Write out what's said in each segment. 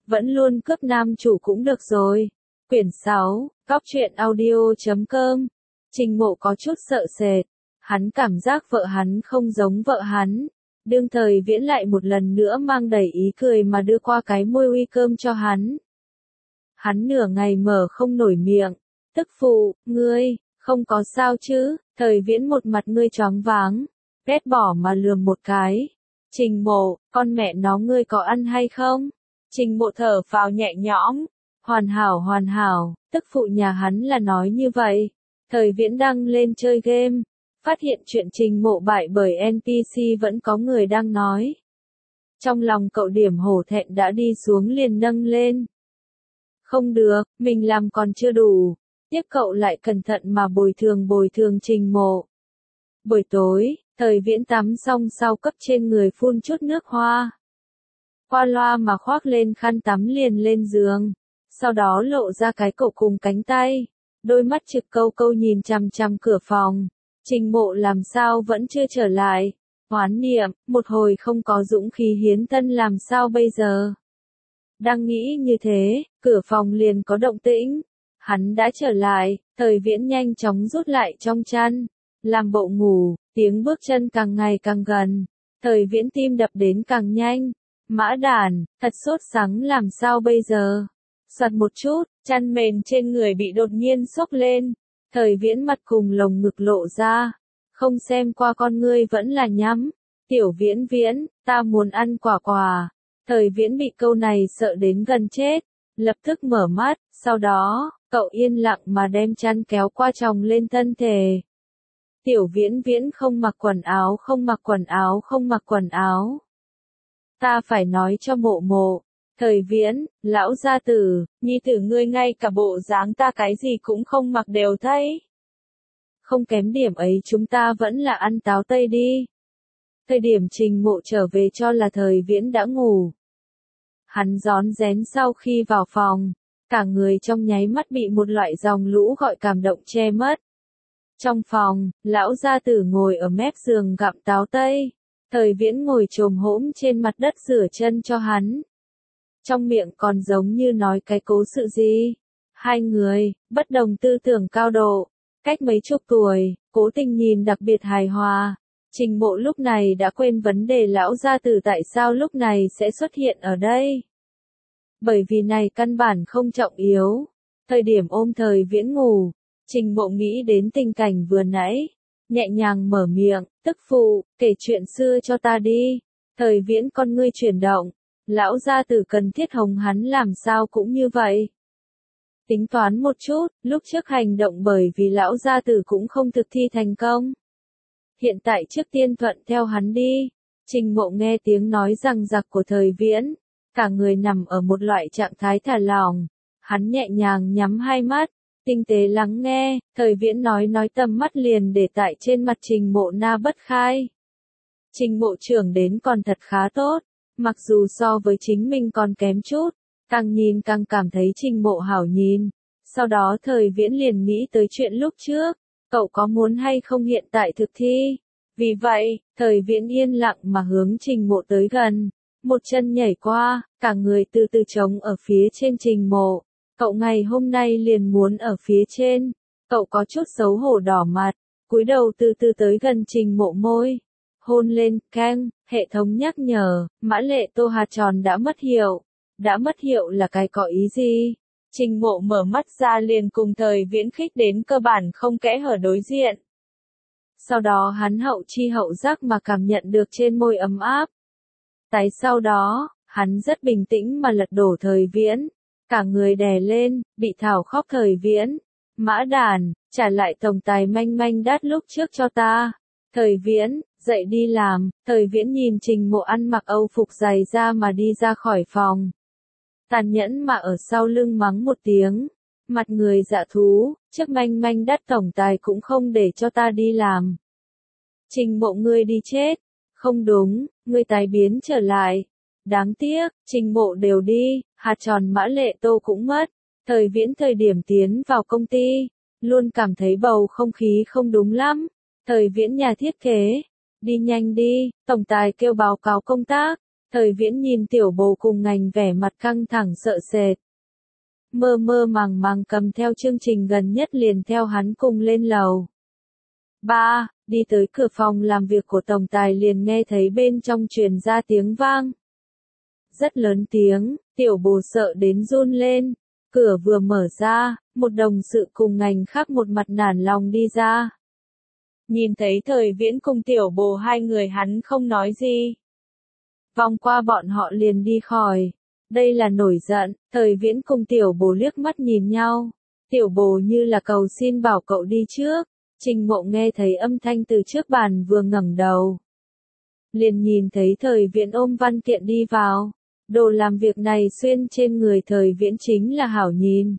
vẫn luôn cướp nam chủ cũng được rồi. Quyển 6, Cóc truyện audio.com. Trình Mộ có chút sợ sệt, hắn cảm giác vợ hắn không giống vợ hắn. Đương Thời Viễn lại một lần nữa mang đầy ý cười mà đưa qua cái môi uy cơm cho hắn. Hắn nửa ngày mở không nổi miệng. Tức phụ, ngươi, không có sao chứ? Thời Viễn một mặt ngươi choáng váng, ghét bỏ mà lườm một cái. Trình Mộ, con mẹ nó ngươi có ăn hay không? Trình Mộ thở phào nhẹ nhõm. Hoàn hảo, tức phụ nhà hắn là nói như vậy. Thời Viễn đăng lên chơi game, phát hiện chuyện Trình Mộ bại bởi NPC vẫn có người đang nói. Trong lòng cậu điểm hổ thẹn đã đi xuống liền nâng lên. Không được, mình làm còn chưa đủ. Tiếp cậu lại cẩn thận mà bồi thường Trình Mộ. Buổi tối, Thời Viễn tắm xong sau cấp trên người phun chút nước hoa. Qua loa mà khoác lên khăn tắm liền lên giường. Sau đó lộ ra cái cổ cùng cánh tay. Đôi mắt trực câu nhìn chằm chằm cửa phòng. Trình Mộ làm sao vẫn chưa trở lại. Hoán niệm, một hồi không có dũng khí hiến thân làm sao bây giờ. Đang nghĩ như thế, cửa phòng liền có động tĩnh. Hắn đã trở lại, Thời Viễn nhanh chóng rút lại trong chăn. Làm bộ ngủ, tiếng bước chân càng ngày càng gần. Thời Viễn tim đập đến càng nhanh. Mã đàn, thật sốt sắng làm sao bây giờ. Soạt một chút, chăn mền trên người bị đột nhiên xốc lên. Thời Viễn mặt cùng lồng ngực lộ ra. Không xem qua con ngươi vẫn là nhắm. Tiểu Viễn, ta muốn ăn quả. Thời Viễn bị câu này sợ đến gần chết. Lập tức mở mắt, sau đó, cậu yên lặng mà đem chăn kéo qua chồng lên thân thể. Tiểu Viễn không mặc quần áo. Ta phải nói cho Mộ. Thời Viễn, lão gia tử, nhi tử ngươi ngay cả bộ dáng ta cái gì cũng không mặc đều thấy. Không kém điểm ấy chúng ta vẫn là ăn táo tây đi. Thời điểm Trình Mộ trở về cho là Thời Viễn đã ngủ. Hắn rón rén sau khi vào phòng, cả người trong nháy mắt bị một loại dòng lũ gọi cảm động che mất. Trong phòng, lão gia tử ngồi ở mép giường gặm táo tây. Thời Viễn ngồi chồm hổm trên mặt đất rửa chân cho hắn. Trong miệng còn giống như nói cái cố sự gì. Hai người, bất đồng tư tưởng cao độ, cách mấy chục tuổi, cố tình nhìn đặc biệt hài hòa. Trình Mộ lúc này đã quên vấn đề lão gia tử tại sao lúc này sẽ xuất hiện ở đây. Bởi vì này căn bản không trọng yếu. Thời điểm ôm Thời Viễn ngủ, Trình Mộ nghĩ đến tình cảnh vừa nãy. Nhẹ nhàng mở miệng, tức phụ, kể chuyện xưa cho ta đi. Thời Viễn con ngươi chuyển động. Lão gia tử cần thiết hồng hắn làm sao cũng như vậy. Tính toán một chút, lúc trước hành động bởi vì lão gia tử cũng không thực thi thành công. Hiện tại trước tiên thuận theo hắn đi. Trình Mộ nghe tiếng nói răng rặc của Thời Viễn. Cả người nằm ở một loại trạng thái thả lỏng. Hắn nhẹ nhàng nhắm hai mắt. Tinh tế lắng nghe, Thời Viễn nói tầm mắt liền để tại trên mặt Trình Mộ na bất khai. Trình Mộ trưởng đến còn thật khá tốt. Mặc dù so với chính mình còn kém chút, càng nhìn càng cảm thấy Trình Mộ hảo nhìn. Sau đó Thời Viễn liền nghĩ tới chuyện lúc trước, cậu có muốn hay không hiện tại thực thi. Vì vậy, Thời Viễn yên lặng mà hướng Trình Mộ tới gần, một chân nhảy qua, cả người từ từ trống ở phía trên Trình Mộ. Cậu ngày hôm nay liền muốn ở phía trên. Cậu có chút xấu hổ đỏ mặt, cúi đầu từ từ tới gần Trình Mộ môi. Hôn lên, keng, hệ thống nhắc nhở, Mã Lệ Tô hạt tròn đã mất hiệu. Đã mất hiệu là cái có ý gì? Trình Mộ mở mắt ra liền cùng Thời Viễn khích đến cơ bản không kẽ hở đối diện. Sau đó hắn hậu chi hậu giác mà cảm nhận được trên môi ấm áp. Sau đó, hắn rất bình tĩnh mà lật đổ Thời Viễn. Cả người đè lên, bị thảo khóc Thời Viễn. Mã đàn, trả lại tổng tài manh đắt lúc trước cho ta. Thời Viễn, dậy đi làm. Thời Viễn nhìn Trình Mộ ăn mặc Âu phục dày da mà đi ra khỏi phòng. Tàn nhẫn mà ở sau lưng mắng một tiếng. Mặt người dạ thú, trước manh đắt tổng tài cũng không để cho ta đi làm. Trình Mộ ngươi đi chết. Không đúng, ngươi tái biến trở lại. Đáng tiếc, Trình Mộ đều đi, hạt tròn Mã Lệ Tô cũng mất. Thời Viễn thời điểm tiến vào công ty, luôn cảm thấy bầu không khí không đúng lắm. Thời Viễn nhà thiết kế, đi nhanh đi, tổng tài kêu báo cáo công tác. Thời Viễn nhìn Tiểu Bồ cùng Ngành vẻ mặt căng thẳng sợ sệt. Mơ mơ màng màng cầm theo chương trình gần nhất liền theo hắn cùng lên lầu. Ba, đi tới cửa phòng làm việc của tổng tài liền nghe thấy bên trong truyền ra tiếng vang. Rất lớn tiếng, Tiểu Bồ sợ đến run lên. Cửa vừa mở ra, một đồng sự cùng Ngành khác một mặt nản lòng đi ra. Nhìn thấy Thời Viễn cùng Tiểu Bồ hai người hắn không nói gì. Vòng qua bọn họ liền đi khỏi. Đây là nổi giận, Thời Viễn cùng Tiểu Bồ liếc mắt nhìn nhau. Tiểu Bồ như là cầu xin bảo cậu đi trước. Trình Mộ nghe thấy âm thanh từ trước bàn vừa ngẩng đầu. Liền nhìn thấy Thời Viễn ôm văn kiện đi vào. Đồ làm việc này xuyên trên người Thời Viễn chính là hảo nhìn.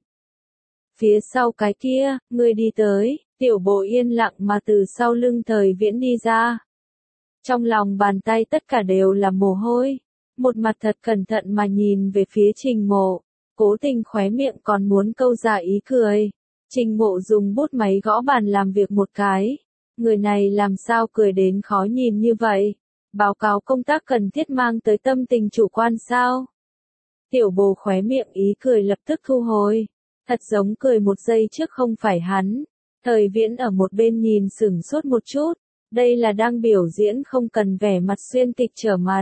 Phía sau cái kia, người đi tới, Tiểu Bồ yên lặng mà từ sau lưng Thời Viễn đi ra. Trong lòng bàn tay tất cả đều là mồ hôi. Một mặt thật cẩn thận mà nhìn về phía Trình Mộ, cố tình khóe miệng còn muốn câu ra ý cười. Trình Mộ dùng bút máy gõ bàn làm việc một cái. Người này làm sao cười đến khó nhìn như vậy? Báo cáo công tác cần thiết mang tới tâm tình chủ quan sao? Tiểu Bồ khóe miệng ý cười lập tức thu hồi. Thật giống cười một giây trước không phải hắn. Thời Viễn ở một bên nhìn sửng sốt một chút. Đây là đang biểu diễn không cần vẻ mặt xuyên kịch trở mặt.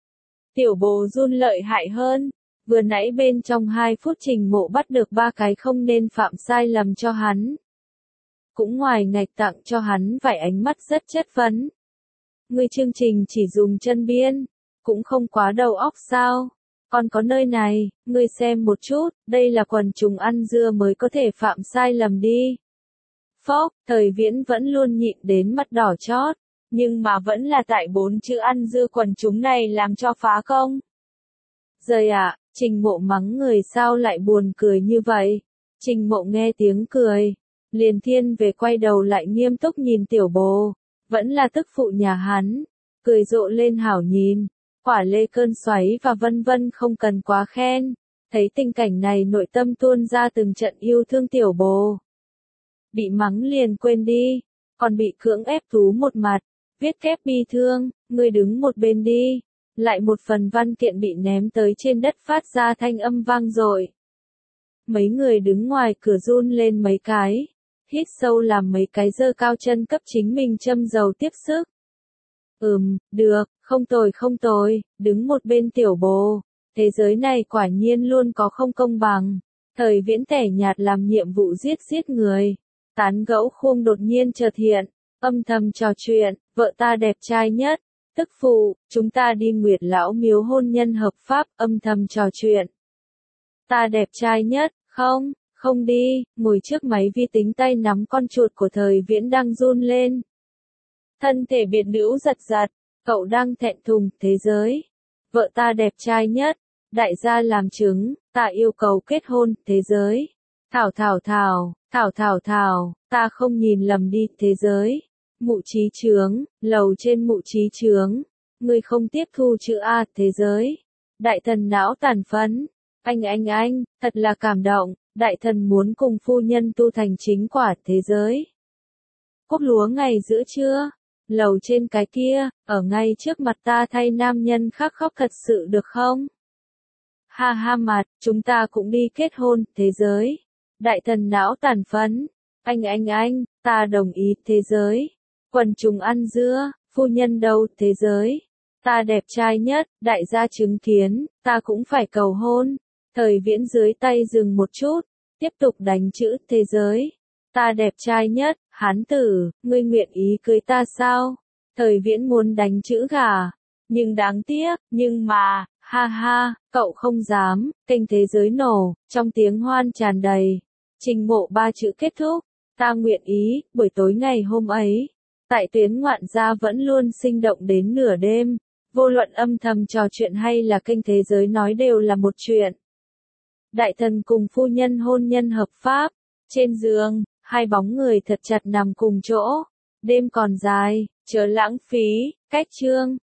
Tiểu Bồ run lợi hại hơn. Vừa nãy bên trong 2 phút Trình Mộ bắt được 3 cái không nên phạm sai lầm cho hắn. Cũng ngoài ngạch tặng cho hắn vài ánh mắt rất chất vấn. Người chương trình chỉ dùng chân biên, cũng không quá đầu óc sao? Còn có nơi này, ngươi xem một chút, đây là quần trùng ăn dưa mới có thể phạm sai lầm đi. Phốc, Thời Viễn vẫn luôn nhịn đến mắt đỏ chót, nhưng mà vẫn là tại 4 chữ ăn dưa quần chúng này làm cho phá công. Giời ạ, Trình Mộ mắng người sao lại buồn cười như vậy? Trình Mộ nghe tiếng cười, liền thiên về quay đầu lại nghiêm túc nhìn Tiểu Bồ, vẫn là tức phụ nhà hắn, cười rộ lên hảo nhìn, quả lê cơn xoáy và vân vân không cần quá khen, thấy tình cảnh này nội tâm tuôn ra từng trận yêu thương Tiểu Bồ. Bị mắng liền quên đi, còn bị cưỡng ép thú một mặt, viết kép bi thương, ngươi đứng một bên đi. Lại một phần văn kiện bị ném tới trên đất phát ra thanh âm vang dội. Mấy người đứng ngoài cửa run lên mấy cái, hít sâu làm mấy cái giơ cao chân cấp chính mình châm dầu tiếp sức. Được, không tồi, đứng một bên Tiểu Bồ. Thế giới này quả nhiên luôn có không công bằng. Thời Viễn tẻ nhạt làm nhiệm vụ giết người. Tán gẫu khuôn đột nhiên chợt hiện, âm thầm trò chuyện, vợ ta đẹp trai nhất. Tức phụ, chúng ta đi Nguyệt Lão miếu hôn nhân hợp pháp, âm thầm trò chuyện. Ta đẹp trai nhất, không đi, ngồi trước máy vi tính tay nắm con chuột của Thời Viễn đang run lên. Thân thể biệt nữ giật giật, cậu đang thẹn thùng, thế giới. Vợ ta đẹp trai nhất, đại gia làm chứng, ta yêu cầu kết hôn, thế giới. Thảo, ta không nhìn lầm đi, thế giới. Mụ trí chướng, lầu trên mụ trí chướng. Ngươi không tiếp thu chữ A, thế giới. Đại thần não tàn phấn. Anh, thật là cảm động. Đại thần muốn cùng phu nhân tu thành chính quả, thế giới. Cốt lúa ngày giữa trưa. Lầu trên cái kia, ở ngay trước mặt ta thay nam nhân khác khóc thật sự được không? Ha ha mặt, chúng ta cũng đi kết hôn, thế giới. Đại thần não tàn phấn. Anh, ta đồng ý, thế giới. Quần trùng ăn dưa, phu nhân đâu, thế giới. Ta đẹp trai nhất, đại gia chứng kiến, ta cũng phải cầu hôn. Thời Viễn dưới tay dừng một chút, tiếp tục đánh chữ, thế giới. Ta đẹp trai nhất, hán tử, ngươi nguyện ý cưới ta sao? Thời Viễn muốn đánh chữ gà. Nhưng đáng tiếc, nhưng mà, ha, cậu không dám, kênh thế giới nổ, trong tiếng hoan tràn đầy. Trình Mộ 3 chữ kết thúc, ta nguyện ý, buổi tối ngày hôm ấy. Tại tuyến ngoạn gia vẫn luôn sinh động đến nửa đêm, vô luận âm thầm trò chuyện hay là kênh thế giới nói đều là một chuyện. Đại thần cùng phu nhân hôn nhân hợp pháp, trên giường, 2 bóng người thật chặt nằm cùng chỗ. Đêm còn dài, chớ lãng phí, cách chương.